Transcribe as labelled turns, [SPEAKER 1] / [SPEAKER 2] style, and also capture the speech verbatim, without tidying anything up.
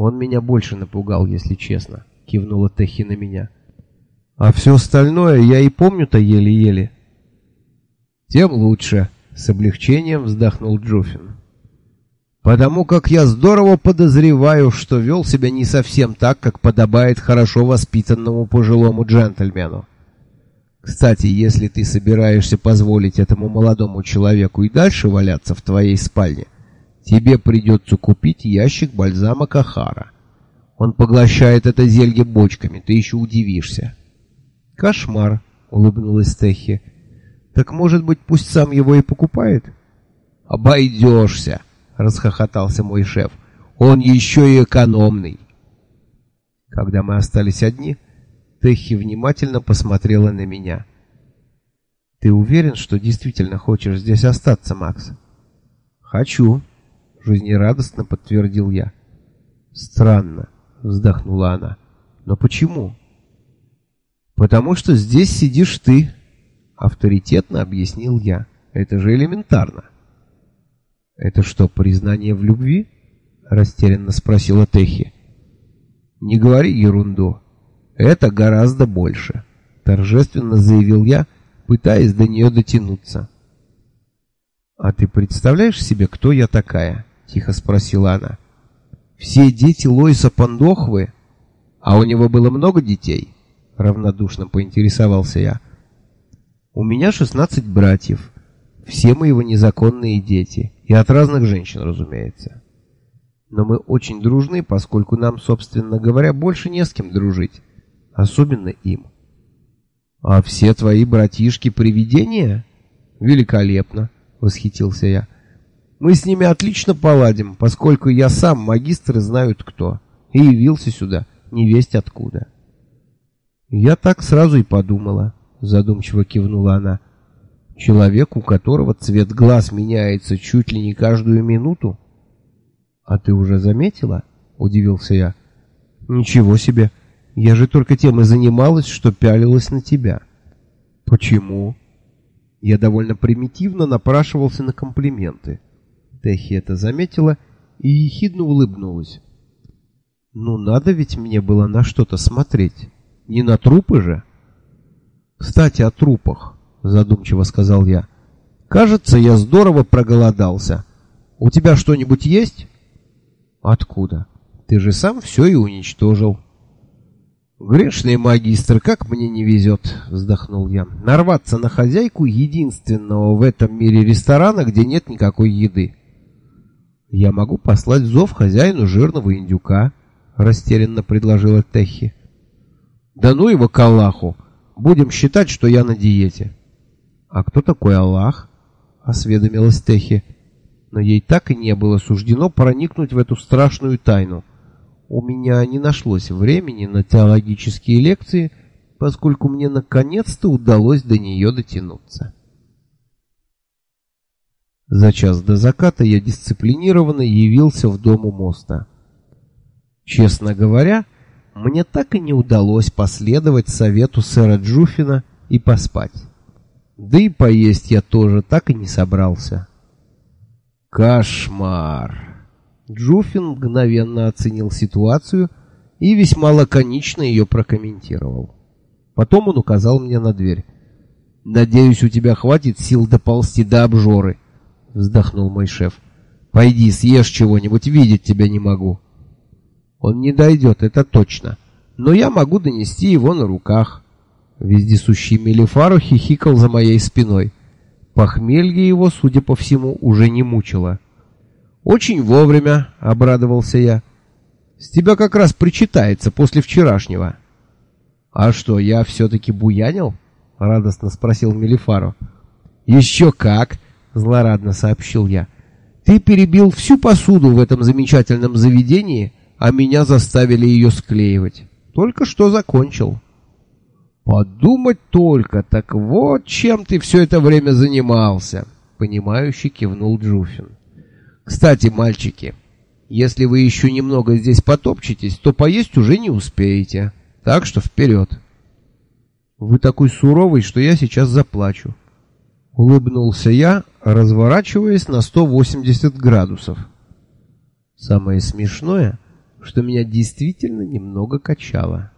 [SPEAKER 1] Он меня больше напугал, если честно, кивнула Техи на меня. А все остальное я и помню-то еле-еле. Тем лучше, с облегчением вздохнул Джуфин. Потому как я здорово подозреваю, что вел себя не совсем так, как подобает хорошо воспитанному пожилому джентльмену. Кстати, если ты собираешься позволить этому молодому человеку и дальше валяться в твоей спальне, тебе придется купить ящик бальзама Кахара. Он поглощает это зелье бочками, ты еще удивишься. Кошмар, улыбнулась Техи. Так, может быть, пусть сам его и покупает? Обойдешься, расхохотался мой шеф. Он еще и экономный. Когда мы остались одни, Техи внимательно посмотрела на меня. Ты уверен, что действительно хочешь здесь остаться, Макс? Хочу, жизнерадостно подтвердил я. Странно, вздохнула она. Но почему? Потому что здесь сидишь ты, авторитетно объяснил я. Это же элементарно. Это что, признание в любви? Растерянно спросила Техи. Не говори ерунду. Это гораздо больше, торжественно заявил я, пытаясь до нее дотянуться. А ты представляешь себе, кто я такая? Тихо спросила она. Все дети Лоиса Пандохвы? А у него было много детей? Равнодушно поинтересовался я. У меня шестнадцать братьев. Все мы его незаконные дети. И от разных женщин, разумеется. Но мы очень дружны, поскольку нам, собственно говоря, больше не с кем дружить. Особенно им. А все твои братишки привидения? Великолепно, восхитился я. Мы с ними отлично поладим, поскольку я сам магистр и знают кто. И явился сюда, невесть откуда. Я так сразу и подумала, задумчиво кивнула она. Человек, у которого цвет глаз меняется чуть ли не каждую минуту. А ты уже заметила? Удивился я. Ничего себе. Я же только тем и занималась, что пялилась на тебя. Почему? Я довольно примитивно напрашивался на комплименты. Техи это заметила и ехидно улыбнулась. Ну, надо ведь мне было на что-то смотреть. Не на трупы же. Кстати, о трупах, задумчиво сказал я. Кажется, я здорово проголодался. У тебя что-нибудь есть? Откуда? Ты же сам все и уничтожил. Грешный магистр, как мне не везет, вздохнул я. Нарваться на хозяйку единственного в этом мире ресторана, где нет никакой еды. Я могу послать зов хозяину жирного индюка, растерянно предложила Техи. Да ну его к Аллаху. Будем считать, что я на диете. А кто такой Аллах? Осведомилась Техи. Но ей так и не было суждено проникнуть в эту страшную тайну. У меня не нашлось времени на теологические лекции, поскольку мне наконец-то удалось до нее дотянуться. За час до заката я дисциплинированно явился в дом у моста. Честно говоря, мне так и не удалось последовать совету сэра Джуфина и поспать. Да и поесть я тоже так и не собрался. Кошмар! Джуфин мгновенно оценил ситуацию и весьма лаконично ее прокомментировал. Потом он указал мне на дверь. «Надеюсь, у тебя хватит сил доползти до обжоры», — вздохнул мой шеф. «Пойди, съешь чего-нибудь, видеть тебя не могу». «Он не дойдет, это точно, но я могу донести его на руках». Вездесущий Мелифаро хихикал за моей спиной. Похмелье его, судя по всему, уже не мучило. «Очень вовремя», — обрадовался я. «С тебя как раз причитается после вчерашнего». «А что, я все-таки буянил?» — радостно спросил Мелифаро. «Еще как!» — злорадно сообщил я. «Ты перебил всю посуду в этом замечательном заведении, а меня заставили ее склеивать. Только что закончил». «Подумать только, так вот чем ты все это время занимался», — понимающе кивнул Джуфин. «Кстати, мальчики, если вы еще немного здесь потопчетесь, то поесть уже не успеете, так что вперед». «Вы такой суровый, что я сейчас заплачу», — улыбнулся я, разворачиваясь на сто восемьдесят градусов. Самое смешное, что меня действительно немного качало.